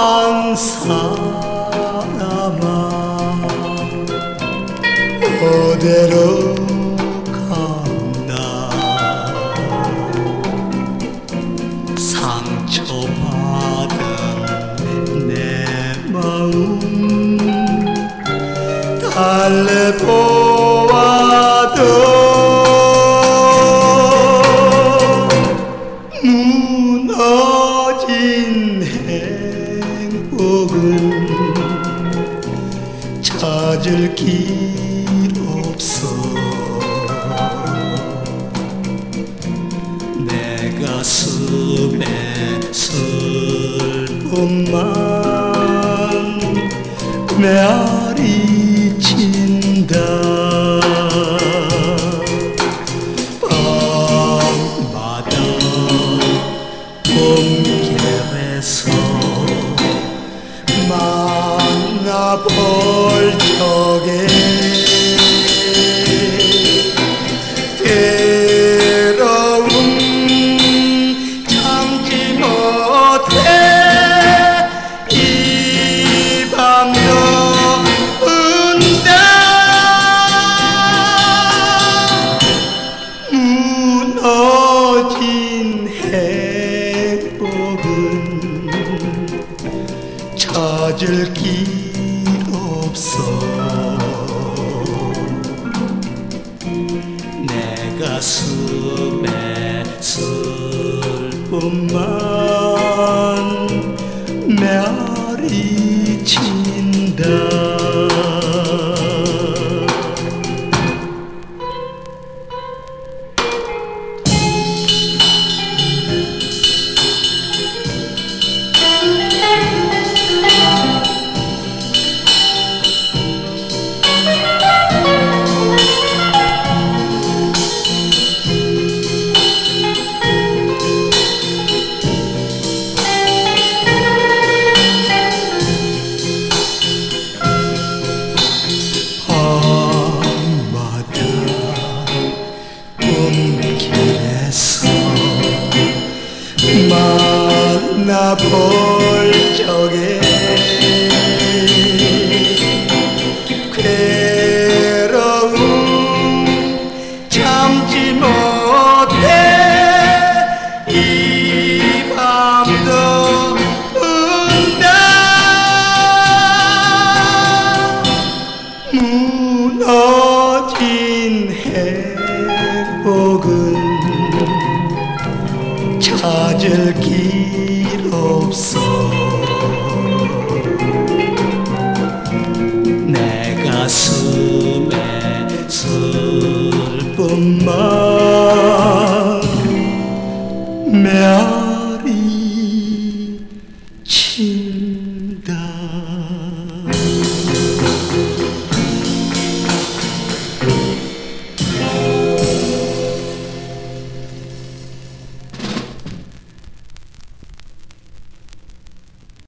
한 사람아 어디로 갔나. 상처받은 내 마음 달래보아도 무너진 행복은 찾을 길 없어. 내 가슴에 슬픔만 메아리 친다. 밤마다 봄길에서 만나볼 적에 괴로움 참지 못해 이 밤도 운다. 무너진 행복은 찾을 길 없어. 내 가슴에 슬픔만 메아리 친다. 만나볼 적에 괴로움 참지 못해 이 밤도 운다. 무너진 행복은 찾을 길 없어. 내 가슴에 슬픔만 메아리